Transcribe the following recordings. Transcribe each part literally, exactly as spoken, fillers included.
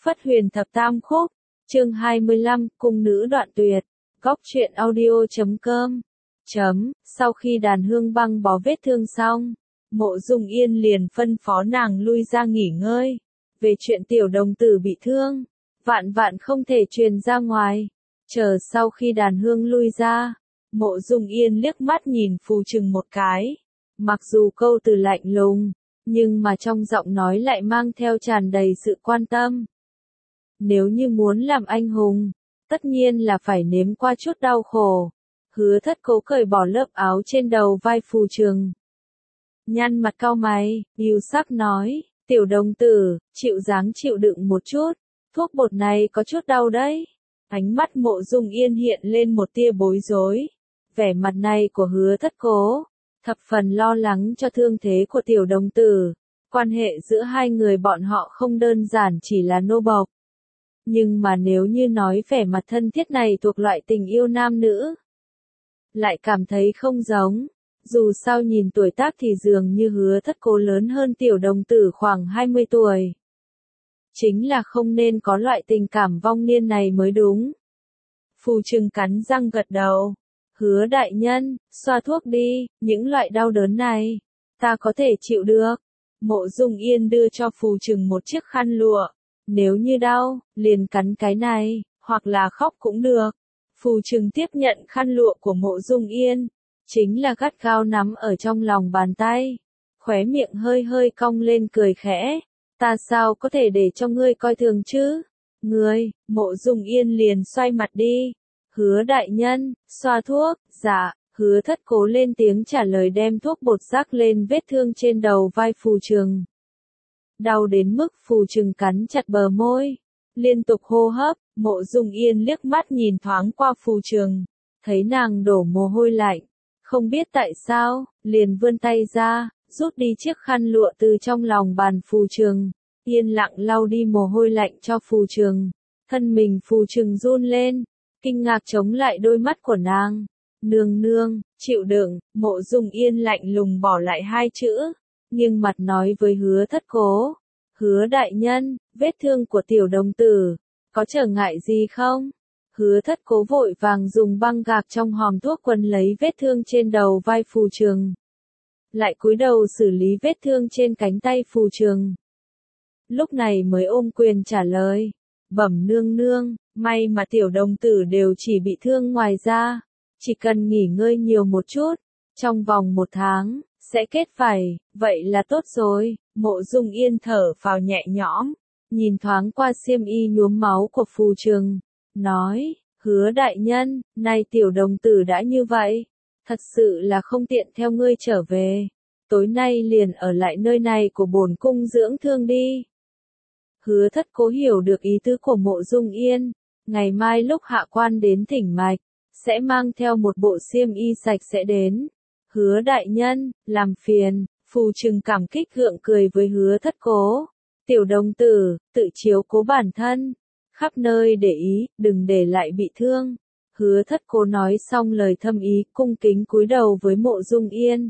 Phất Huyền Thập Tam Khúc, chương hai mươi lăm, Cung nữ đoạn tuyệt, góc truyện audio chấm com. Chấm, sau khi đàn hương băng bó vết thương xong, Mộ Dung Yên liền phân phó nàng lui ra nghỉ ngơi. Về chuyện tiểu đồng tử bị thương, vạn vạn không thể truyền ra ngoài. Chờ sau khi đàn hương lui ra, Mộ Dung Yên liếc mắt nhìn Phù Trừng một cái. Mặc dù câu từ lạnh lùng, nhưng mà trong giọng nói lại mang theo tràn đầy sự quan tâm. Nếu như muốn làm anh hùng, tất nhiên là phải nếm qua chút đau khổ. Hứa Thất Cố cởi bỏ lớp áo trên đầu vai Phù Trừng. Nhăn mặt cau mày, yêu sắc nói, tiểu đồng tử, chịu dáng chịu đựng một chút, thuốc bột này có chút đau đấy. Ánh mắt Mộ Dung Yên hiện lên một tia bối rối. Vẻ mặt này của Hứa Thất Cố, thập phần lo lắng cho thương thế của tiểu đồng tử. Quan hệ giữa hai người bọn họ không đơn giản chỉ là nô bộc. Nhưng mà nếu như nói vẻ mặt thân thiết này thuộc loại tình yêu nam nữ, lại cảm thấy không giống. Dù sao nhìn tuổi tác thì dường như Hứa Thất Cố lớn hơn tiểu đồng tử khoảng hai mươi tuổi. Chính là không nên có loại tình cảm vong niên này mới đúng. Phù Trừng cắn răng gật đầu. Hứa đại nhân, xoa thuốc đi, những loại đau đớn này, ta có thể chịu được. Mộ Dung Yên đưa cho Phù Trừng một chiếc khăn lụa. Nếu như đau, liền cắn cái này, hoặc là khóc cũng được. Phù Trừng tiếp nhận khăn lụa của Mộ Dung Yên, chính là gắt gao nắm ở trong lòng bàn tay. Khóe miệng hơi hơi cong lên cười khẽ. Ta sao có thể để cho ngươi coi thường chứ? Ngươi, Mộ Dung Yên liền xoay mặt đi. Hứa đại nhân, xoa thuốc, dạ. Hứa Thất Cố lên tiếng trả lời đem thuốc bột rắc lên vết thương trên đầu vai Phù Trừng. Đau đến mức Phù Trừng cắn chặt bờ môi, liên tục hô hấp. Mộ Dung Yên liếc mắt nhìn thoáng qua Phù Trừng, thấy nàng đổ mồ hôi lạnh, không biết tại sao, liền vươn tay ra, rút đi chiếc khăn lụa từ trong lòng bàn Phù Trừng, yên lặng lau đi mồ hôi lạnh cho Phù Trừng. Thân mình Phù Trừng run lên, kinh ngạc chống lại đôi mắt của nàng. Nương nương, chịu đựng. Mộ Dung Yên lạnh lùng bỏ lại hai chữ, nghiêng mặt nói với Hứa Thất Cố. Hứa đại nhân, vết thương của tiểu đồng tử, có trở ngại gì không? Hứa Thất Cố vội vàng dùng băng gạc trong hòm thuốc quấn lấy vết thương trên đầu vai Phù Trừng. Lại cúi đầu xử lý vết thương trên cánh tay Phù Trừng. Lúc này mới ôm quyền trả lời. Bẩm nương nương, may mà tiểu đồng tử đều chỉ bị thương ngoài da. Chỉ cần nghỉ ngơi nhiều một chút, trong vòng một tháng, sẽ kết vảy, vậy là tốt rồi. Mộ Dung Yên thở phào nhẹ nhõm, nhìn thoáng qua xiêm y nhuốm máu của Phù Trừng, nói, Hứa đại nhân, nay tiểu đồng tử đã như vậy, thật sự là không tiện theo ngươi trở về, tối nay liền ở lại nơi này của bổn cung dưỡng thương đi. Hứa Thất Cố hiểu được ý tứ của Mộ Dung Yên, ngày mai lúc hạ quan đến thỉnh mạch, sẽ mang theo một bộ xiêm y sạch sẽ đến. Hứa đại nhân, làm phiền. Phù Trừng cảm kích gượng cười với Hứa Thất Cố. Tiểu đồng tử, tự chiếu cố bản thân, khắp nơi để ý, đừng để lại bị thương. Hứa Thất Cố nói xong lời thâm ý, cung kính cúi đầu với Mộ Dung Yên.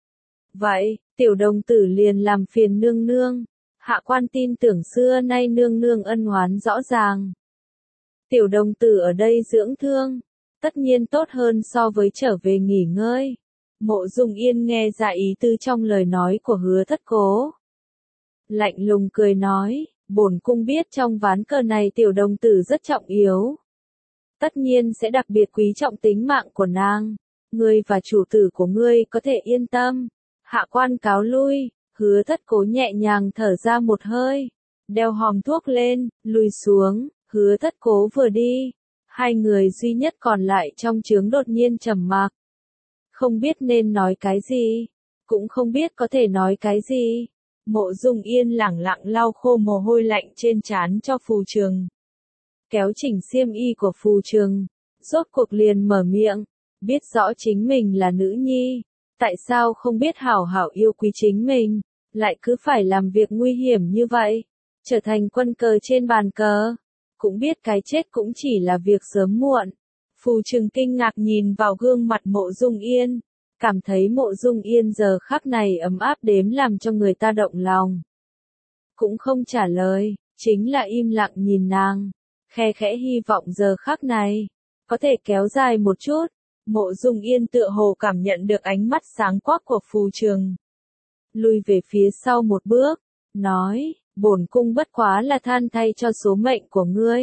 Vậy, tiểu đồng tử liền làm phiền nương nương. Hạ quan tin tưởng xưa nay nương nương ân oán rõ ràng. Tiểu đồng tử ở đây dưỡng thương, tất nhiên tốt hơn so với trở về nghỉ ngơi. Mộ Dung Yên nghe ra ý tư trong lời nói của Hứa Thất Cố. Lạnh lùng cười nói, bổn cung biết trong ván cờ này tiểu đồng tử rất trọng yếu. Tất nhiên sẽ đặc biệt quý trọng tính mạng của nàng. Ngươi và chủ tử của ngươi có thể yên tâm. Hạ quan cáo lui. Hứa Thất Cố nhẹ nhàng thở ra một hơi, đeo hòm thuốc lên, lùi xuống. Hứa Thất Cố vừa đi, hai người duy nhất còn lại trong trướng đột nhiên trầm mặc. Không biết nên nói cái gì, cũng không biết có thể nói cái gì. Mộ Dung Yên lẳng lặng lau khô mồ hôi lạnh trên trán cho Phù Trừng, kéo chỉnh xiêm y của Phù Trừng, rốt cuộc liền mở miệng, biết rõ chính mình là nữ nhi, tại sao không biết hảo hảo yêu quý chính mình, lại cứ phải làm việc nguy hiểm như vậy, trở thành quân cờ trên bàn cờ, cũng biết cái chết cũng chỉ là việc sớm muộn. Phù Trừng kinh ngạc nhìn vào gương mặt Mộ Dung Yên, cảm thấy Mộ Dung Yên giờ khắc này ấm áp đến làm cho người ta động lòng. Cũng không trả lời, chính là im lặng nhìn nàng, khe khẽ hy vọng giờ khắc này, có thể kéo dài một chút. Mộ Dung Yên tựa hồ cảm nhận được ánh mắt sáng quắc của Phù Trừng. Lui về phía sau một bước, nói, bổn cung bất quá là than thay cho số mệnh của ngươi.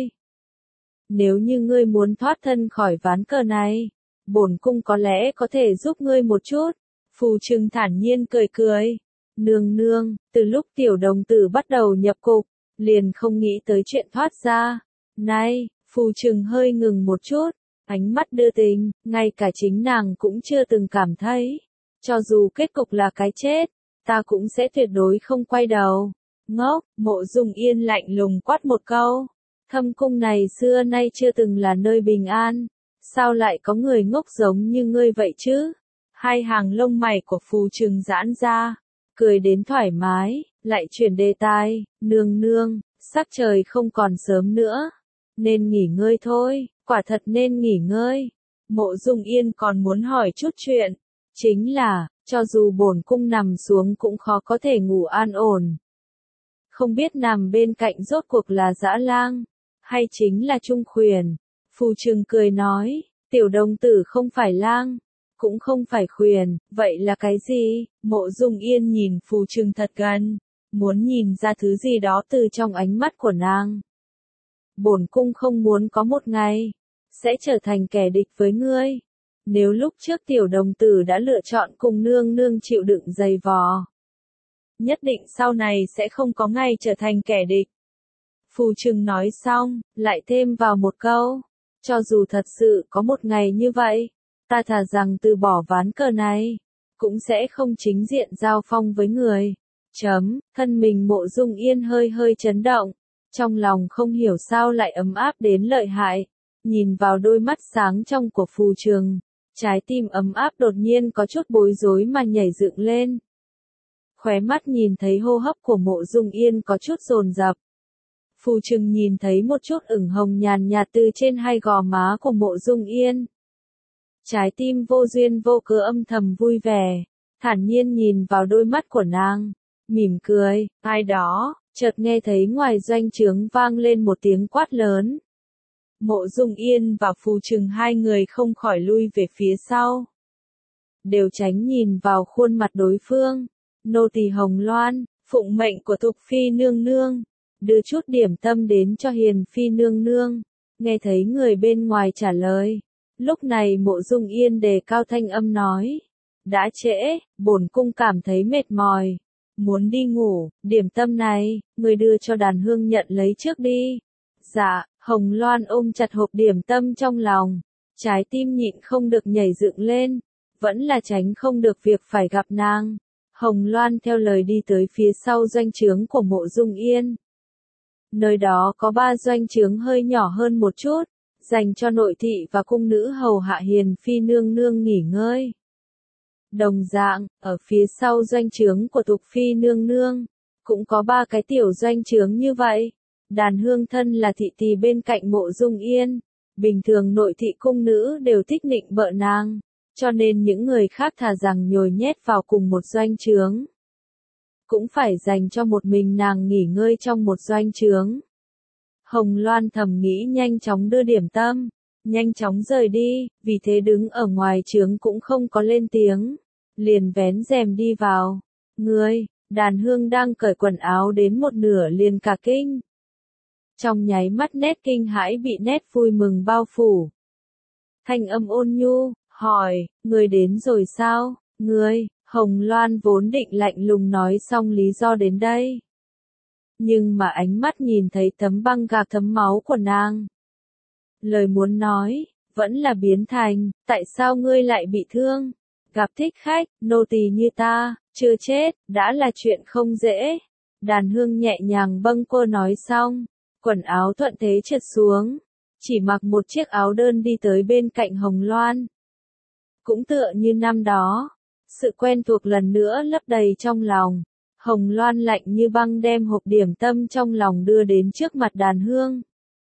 Nếu như ngươi muốn thoát thân khỏi ván cờ này, bổn cung có lẽ có thể giúp ngươi một chút. Phù Trừng thản nhiên cười cười. Nương nương, từ lúc tiểu đồng tử bắt đầu nhập cục, liền không nghĩ tới chuyện thoát ra. Nay, Phù Trừng hơi ngừng một chút, ánh mắt đưa tình, ngay cả chính nàng cũng chưa từng cảm thấy. Cho dù kết cục là cái chết, ta cũng sẽ tuyệt đối không quay đầu. Ngốc, Mộ Dung Yên lạnh lùng quát một câu. Thâm cung này xưa nay chưa từng là nơi bình an. Sao lại có người ngốc giống như ngươi vậy chứ? Hai hàng lông mày của Phù Trừng giãn ra, cười đến thoải mái, lại chuyển đề tài, nương nương, sắc trời không còn sớm nữa. Nên nghỉ ngơi thôi, quả thật nên nghỉ ngơi. Mộ Dung Yên còn muốn hỏi chút chuyện, chính là, cho dù bổn cung nằm xuống cũng khó có thể ngủ an ổn. Không biết nằm bên cạnh rốt cuộc là Dã Lang, hay chính là Trung Khuyển. Phù Trừng cười nói, tiểu đồng tử không phải lang, cũng không phải khuyển, vậy là cái gì? Mộ Dung Yên nhìn Phù Trừng thật gần, muốn nhìn ra thứ gì đó từ trong ánh mắt của nàng. Bổn cung không muốn có một ngày, sẽ trở thành kẻ địch với ngươi. Nếu lúc trước tiểu đồng tử đã lựa chọn cùng nương nương chịu đựng dày vò, nhất định sau này sẽ không có ngày trở thành kẻ địch. Phù Trừng nói xong, lại thêm vào một câu, cho dù thật sự có một ngày như vậy, ta thà rằng từ bỏ ván cờ này, cũng sẽ không chính diện giao phong với người. Chấm, thân mình Mộ Dung Yên hơi hơi chấn động, trong lòng không hiểu sao lại ấm áp đến lợi hại, nhìn vào đôi mắt sáng trong của Phù Trừng, trái tim ấm áp đột nhiên có chút bối rối mà nhảy dựng lên. Khóe mắt nhìn thấy hô hấp của Mộ Dung Yên có chút dồn dập. Phù Trừng nhìn thấy một chút ửng hồng nhàn nhạt từ trên hai gò má của Mộ Dung Yên. Trái tim vô duyên vô cớ âm thầm vui vẻ, thản nhiên nhìn vào đôi mắt của nàng, mỉm cười, ai đó, chợt nghe thấy ngoài doanh trướng vang lên một tiếng quát lớn. Mộ Dung Yên và Phù Trừng hai người không khỏi lui về phía sau, đều tránh nhìn vào khuôn mặt đối phương. Nô tỳ Hồng Loan, phụng mệnh của Thục Phi nương nương, đưa chút điểm tâm đến cho Hiền Phi nương nương. Nghe thấy người bên ngoài trả lời, lúc này Mộ Dung Yên đề cao thanh âm nói, đã trễ, bổn cung cảm thấy mệt mỏi, muốn đi ngủ, điểm tâm này, người đưa cho Đàn Hương nhận lấy trước đi. Dạ, Hồng Loan ôm chặt hộp điểm tâm trong lòng, trái tim nhịn không được nhảy dựng lên, vẫn là tránh không được việc phải gặp nàng. Hồng Loan theo lời đi tới phía sau doanh trướng của Mộ Dung Yên. Nơi đó có ba doanh trướng hơi nhỏ hơn một chút, dành cho nội thị và cung nữ hầu hạ Hiền Phi nương nương nghỉ ngơi. Đồng dạng, ở phía sau doanh trướng của Thục Phi nương nương, cũng có ba cái tiểu doanh trướng như vậy. Đàn Hương thân là thị tỳ bên cạnh Mộ Dung Yên, bình thường nội thị cung nữ đều thích nịnh bợ nàng, cho nên những người khác thà rằng nhồi nhét vào cùng một doanh trướng, cũng phải dành cho một mình nàng nghỉ ngơi trong một doanh trướng. Hồng Loan thầm nghĩ nhanh chóng đưa điểm tâm, nhanh chóng rời đi, vì thế đứng ở ngoài trướng cũng không có lên tiếng, liền vén rèm đi vào. Ngươi, Đàn Hương đang cởi quần áo đến một nửa liền cả kinh. Trong nháy mắt nét kinh hãi bị nét vui mừng bao phủ. Thanh âm ôn nhu, hỏi, ngươi đến rồi sao? Ngươi, Hồng Loan vốn định lạnh lùng nói xong lý do đến đây. Nhưng mà ánh mắt nhìn thấy tấm băng gạc thấm máu của nàng. Lời muốn nói, vẫn là biến thành, tại sao ngươi lại bị thương? Gặp thích khách, nô tỳ như ta, chưa chết, đã là chuyện không dễ. Đàn Hương nhẹ nhàng bâng quơ nói xong, quần áo thuận thế trượt xuống, chỉ mặc một chiếc áo đơn đi tới bên cạnh Hồng Loan. Cũng tựa như năm đó, sự quen thuộc lần nữa lấp đầy trong lòng. Hồng Loan lạnh như băng đem hộp điểm tâm trong lòng đưa đến trước mặt Đàn Hương.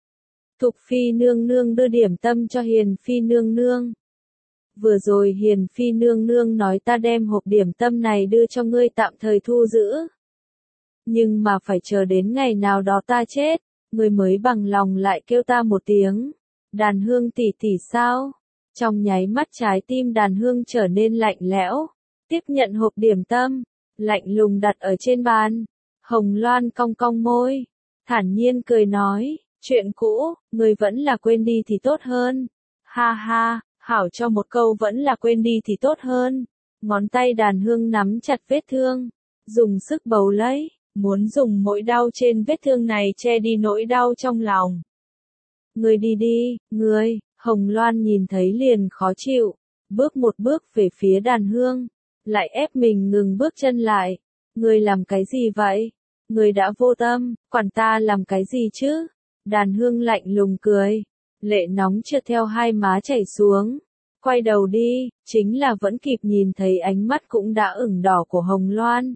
Thục Phi nương nương đưa điểm tâm cho Hiền Phi nương nương. Vừa rồi Hiền Phi nương nương nói ta đem hộp điểm tâm này đưa cho ngươi tạm thời thu giữ. nhưng mà phải chờ đến ngày nào đó ta chết, ngươi mới bằng lòng lại kêu ta một tiếng. Đàn Hương tỷ tỷ sao? Trong nháy mắt trái tim Đàn Hương trở nên lạnh lẽo, tiếp nhận hộp điểm tâm, lạnh lùng đặt ở trên bàn. Hồng Loan cong cong môi, thản nhiên cười nói, chuyện cũ, ngươi vẫn là quên đi thì tốt hơn. Ha ha, hảo cho một câu vẫn là quên đi thì tốt hơn. Ngón tay Đàn Hương nắm chặt vết thương, dùng sức bấu lấy, muốn dùng mỗi đau trên vết thương này che đi nỗi đau trong lòng. Ngươi đi đi, ngươi, Hồng Loan nhìn thấy liền khó chịu, bước một bước về phía Đàn Hương, lại ép mình ngừng bước chân lại. Ngươi làm cái gì vậy? Ngươi đã vô tâm, quản ta làm cái gì chứ? Đàn Hương lạnh lùng cười, lệ nóng trượt theo hai má chảy xuống. Quay đầu đi, chính là vẫn kịp nhìn thấy ánh mắt cũng đã ửng đỏ của Hồng Loan.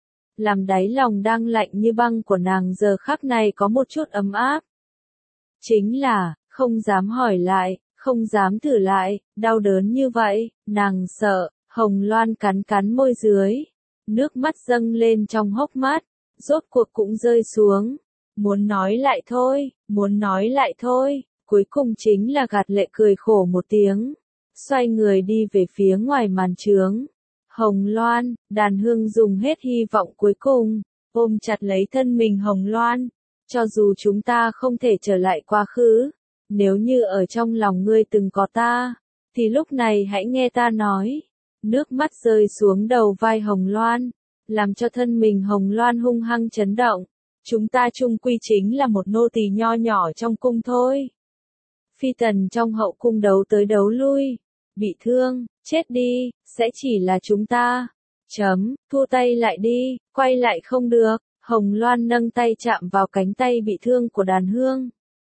Làm đáy lòng đang lạnh như băng của nàng giờ khắc này có một chút ấm áp. Chính là, không dám hỏi lại, không dám thử lại, đau đớn như vậy, nàng sợ. Hồng Loan cắn cắn môi dưới, nước mắt dâng lên trong hốc mắt, rốt cuộc cũng rơi xuống. Muốn nói lại thôi, muốn nói lại thôi, cuối cùng chính là gạt lệ cười khổ một tiếng, xoay người đi về phía ngoài màn trướng. Hồng Loan, Đàn Hương dùng hết hy vọng cuối cùng, ôm chặt lấy thân mình Hồng Loan, cho dù chúng ta không thể trở lại quá khứ, nếu như ở trong lòng ngươi từng có ta, thì lúc này hãy nghe ta nói. Nước mắt rơi xuống đầu vai Hồng Loan, làm cho thân mình Hồng Loan hung hăng chấn động. Chúng ta chung quy chính là một nô tỳ nho nhỏ trong cung thôi. Phi tần trong hậu cung đấu tới đấu lui, bị thương, chết đi, sẽ chỉ là chúng ta. Chấm, thua tay lại đi, quay lại không được. Hồng Loan nâng tay chạm vào cánh tay bị thương của Đàn Hương.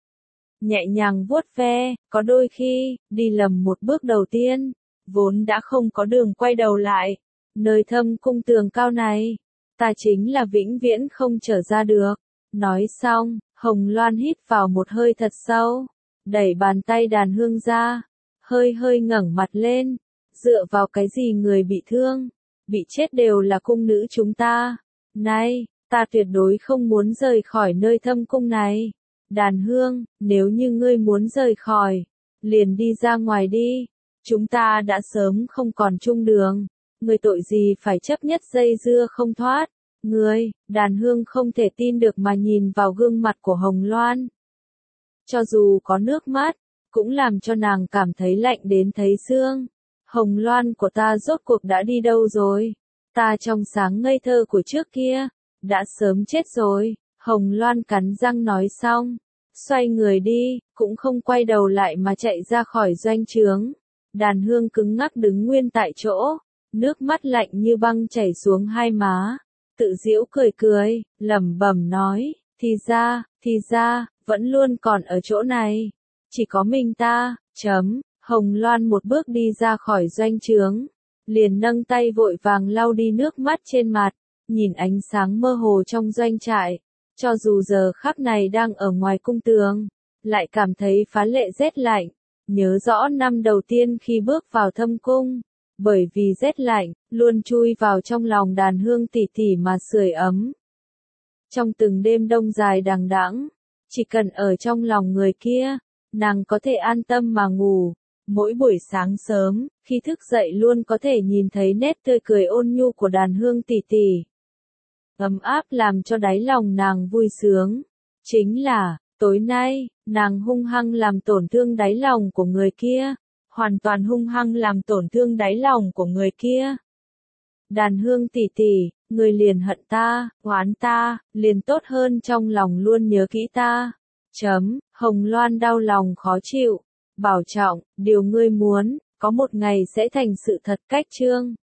Nhẹ nhàng vuốt ve, có đôi khi, đi lầm một bước đầu tiên, vốn đã không có đường quay đầu lại. Nơi thâm cung tường cao này, ta chính là vĩnh viễn không trở ra được. Nói xong, Hồng Loan hít vào một hơi thật sâu, đẩy bàn tay Đàn Hương ra, hơi hơi ngẩng mặt lên. Dựa vào cái gì người bị thương, bị chết đều là cung nữ chúng ta. Này, ta tuyệt đối không muốn rời khỏi nơi thâm cung này. Đàn Hương, nếu như ngươi muốn rời khỏi, liền đi ra ngoài đi. Chúng ta đã sớm không còn chung đường. Ngươi tội gì phải chấp nhất dây dưa không thoát. Ngươi, Đàn Hương không thể tin được mà nhìn vào gương mặt của Hồng Loan. Cho dù có nước mắt, cũng làm cho nàng cảm thấy lạnh đến thấy xương. Hồng Loan của ta rốt cuộc đã đi đâu rồi? Ta trong sáng ngây thơ của trước kia, đã sớm chết rồi. Hồng Loan cắn răng nói xong, xoay người đi, cũng không quay đầu lại mà chạy ra khỏi doanh trướng. Đàn Hương cứng ngắc đứng nguyên tại chỗ, nước mắt lạnh như băng chảy xuống hai má, tự giễu cười cười, lẩm bẩm nói, thì ra, thì ra, vẫn luôn còn ở chỗ này, chỉ có mình ta, chấm. Hồng Loan một bước đi ra khỏi doanh trướng, liền nâng tay vội vàng lau đi nước mắt trên mặt, nhìn ánh sáng mơ hồ trong doanh trại, cho dù giờ khắc này đang ở ngoài cung tường, lại cảm thấy phá lệ rét lạnh. Nhớ rõ năm đầu tiên khi bước vào thâm cung, bởi vì rét lạnh, luôn chui vào trong lòng Đàn Hương tỉ tỉ mà sưởi ấm. Trong từng đêm đông dài đằng đẵng, chỉ cần ở trong lòng người kia, nàng có thể an tâm mà ngủ. Mỗi buổi sáng sớm, khi thức dậy luôn có thể nhìn thấy nét tươi cười ôn nhu của Đàn Hương tỉ tỉ. Ấm áp làm cho đáy lòng nàng vui sướng. Chính là, tối nay, nàng hung hăng làm tổn thương đáy lòng của người kia. Hoàn toàn hung hăng làm tổn thương đáy lòng của người kia. Đàn Hương tỉ tỉ, người liền hận ta, oán ta, liền tốt hơn trong lòng luôn nhớ kỹ ta. Chấm, Hồng Loan đau lòng khó chịu. Bảo trọng, điều ngươi muốn, có một ngày sẽ thành sự thật. Cách chương